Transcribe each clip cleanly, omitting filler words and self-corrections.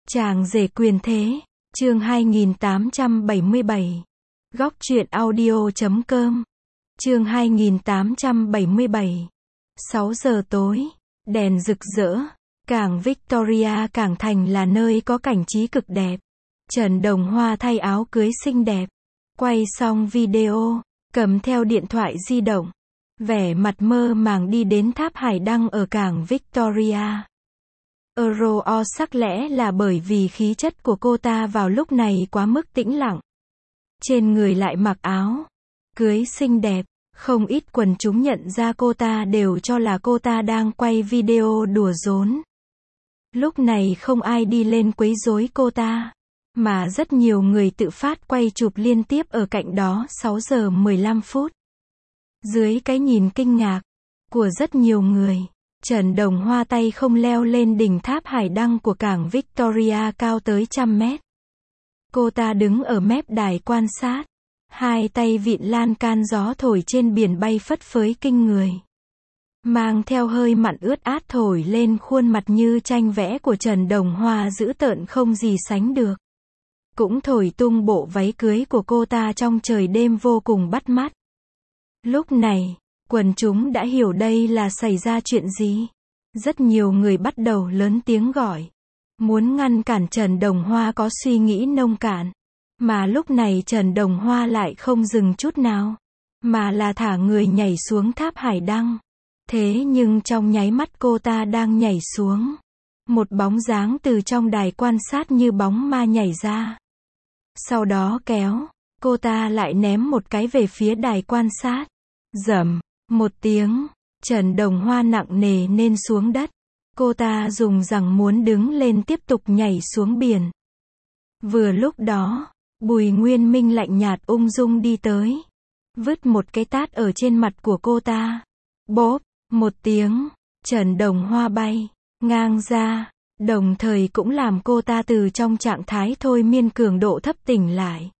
Chàng rể quyền thế, chương 2877. Góc truyện audio.com. Chương 2877. 6 giờ tối, đèn rực rỡ, cảng Victoria cảng thành là nơi có cảnh trí cực đẹp. Trần Đồng Hoa thay áo cưới xinh đẹp, quay xong video, cầm theo điện thoại di động, vẻ mặt mơ màng đi đến tháp hải đăng ở cảng Victoria. Sắc lẽ là bởi vì khí chất của cô ta vào lúc này quá mức tĩnh lặng. Trên người lại mặc áo cưới xinh đẹp, không ít quần chúng nhận ra cô ta đều cho là cô ta đang quay video đùa giỡn. Lúc này không ai đi lên quấy rối cô ta, mà rất nhiều người tự phát quay chụp liên tiếp ở cạnh đó 6 giờ 15 phút. Dưới cái nhìn kinh ngạc của rất nhiều người, Trần Đồng Hoa tay không leo lên đỉnh tháp hải đăng của cảng Victoria cao tới 100 mét. Cô ta đứng ở mép đài quan sát, hai tay vịn lan can, gió thổi trên biển bay phất phới kinh người, mang theo hơi mặn ướt át thổi lên khuôn mặt như tranh vẽ của Trần Đồng Hoa dữ tợn không gì sánh được. Cũng thổi tung bộ váy cưới của cô ta trong trời đêm vô cùng bắt mắt. Lúc này, quần chúng đã hiểu đây là xảy ra chuyện gì. Rất nhiều người bắt đầu lớn tiếng gọi, muốn ngăn cản Trần Đồng Hoa có suy nghĩ nông cạn. Mà lúc này Trần Đồng Hoa lại không dừng chút nào, mà là thả người nhảy xuống tháp hải đăng. Thế nhưng trong nháy mắt cô ta đang nhảy xuống, một bóng dáng từ trong đài quan sát như bóng ma nhảy ra. Sau đó kéo, cô ta lại ném một cái về phía đài quan sát. Rầm một tiếng, Trần Đồng Hoa nặng nề nên xuống đất. Cô ta dùng rằng muốn đứng lên tiếp tục nhảy xuống biển. Vừa lúc đó, Bùi Nguyên Minh lạnh nhạt ung dung đi tới, vứt một cái tát ở trên mặt của cô ta. Bốp một tiếng, Trần Đồng Hoa bay ngang ra, đồng thời cũng làm cô ta từ trong trạng thái thôi miên cường độ thấp tỉnh lại.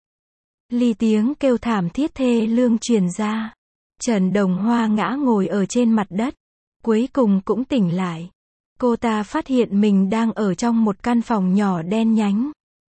Ly tiếng kêu thảm thiết thê lương truyền ra. Trần Đồng Hoa ngã ngồi ở trên mặt đất, cuối cùng cũng tỉnh lại. Cô ta phát hiện mình đang ở trong một căn phòng nhỏ đen nhánh.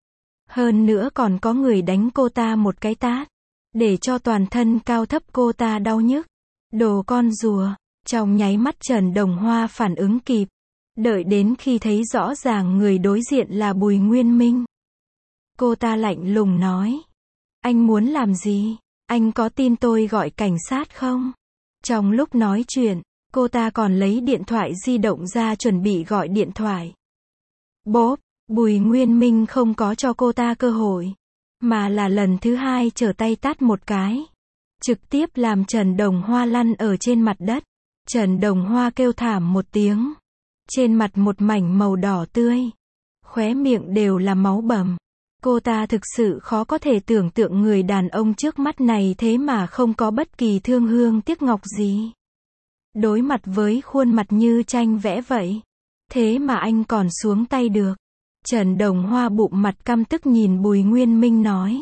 Hơn nữa còn có người đánh cô ta một cái tát, để cho toàn thân cao thấp cô ta đau nhức. Đồ con rùa. Trong nháy mắt Trần Đồng Hoa phản ứng kịp, đợi đến khi thấy rõ ràng người đối diện là Bùi Nguyên Minh. Cô ta lạnh lùng nói, anh muốn làm gì? Anh có tin tôi gọi cảnh sát không? Trong lúc nói chuyện, cô ta còn lấy điện thoại di động ra chuẩn bị gọi điện thoại. Bốp, Bùi Nguyên Minh không có cho cô ta cơ hội, mà là lần thứ hai trở tay tát một cái, trực tiếp làm Trần Đồng Hoa lăn ở trên mặt đất. Trần Đồng Hoa kêu thảm một tiếng, trên mặt một mảnh màu đỏ tươi, khóe miệng đều là máu bầm. Cô ta thực sự khó có thể tưởng tượng người đàn ông trước mắt này thế mà không có bất kỳ thương hương tiếc ngọc gì. Đối mặt với khuôn mặt như tranh vẽ vậy, thế mà anh còn xuống tay được. Trần Đồng Hoa bụng mặt căm tức nhìn Bùi Nguyên Minh nói,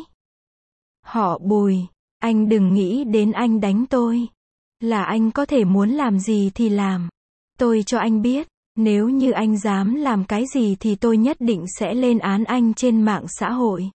họ Bùi, anh đừng nghĩ đến anh đánh tôi. Là anh có thể muốn làm gì thì làm. Tôi cho anh biết, nếu như anh dám làm cái gì thì tôi nhất định sẽ lên án anh trên mạng xã hội.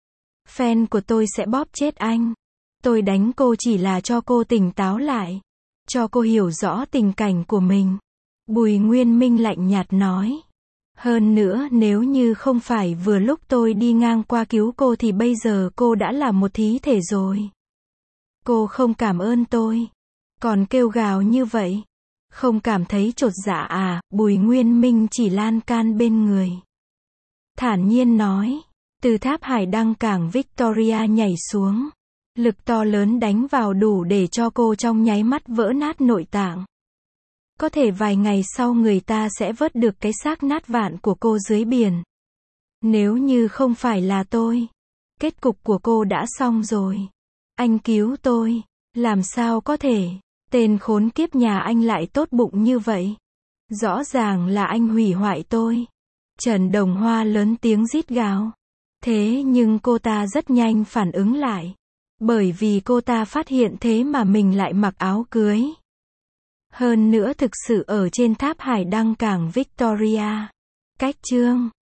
Fan của tôi sẽ bóp chết anh. Tôi đánh cô chỉ là cho cô tỉnh táo lại, cho cô hiểu rõ tình cảnh của mình. Bùi Nguyên Minh lạnh nhạt nói. Hơn nữa nếu như không phải vừa lúc tôi đi ngang qua cứu cô thì bây giờ cô đã là một thí thể rồi. Cô không cảm ơn tôi, còn kêu gào như vậy, không cảm thấy chột dạ à? Bùi Nguyên Minh chỉ lan can bên người, thản nhiên nói, từ tháp hải đăng cảng Victoria nhảy xuống, lực to lớn đánh vào đủ để cho cô trong nháy mắt vỡ nát nội tạng. Có thể vài ngày sau người ta sẽ vớt được cái xác nát vạn của cô dưới biển. Nếu như không phải là tôi, kết cục của cô đã xong rồi. Anh cứu tôi, làm sao có thể? Tên khốn kiếp nhà anh lại tốt bụng như vậy. Rõ ràng là anh hủy hoại tôi. Trần Đồng Hoa lớn tiếng rít gào. Thế nhưng cô ta rất nhanh phản ứng lại, bởi vì cô ta phát hiện thế mà mình lại mặc áo cưới. Hơn nữa thực sự ở trên tháp hải đăng cảng Victoria. Cách chương